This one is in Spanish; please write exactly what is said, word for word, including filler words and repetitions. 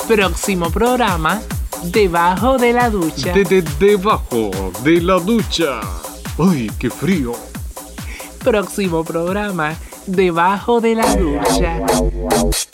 Próximo programa, debajo de la ducha. De, de, debajo de la ducha. ¡Ay, qué frío! Próximo programa, debajo de la ducha.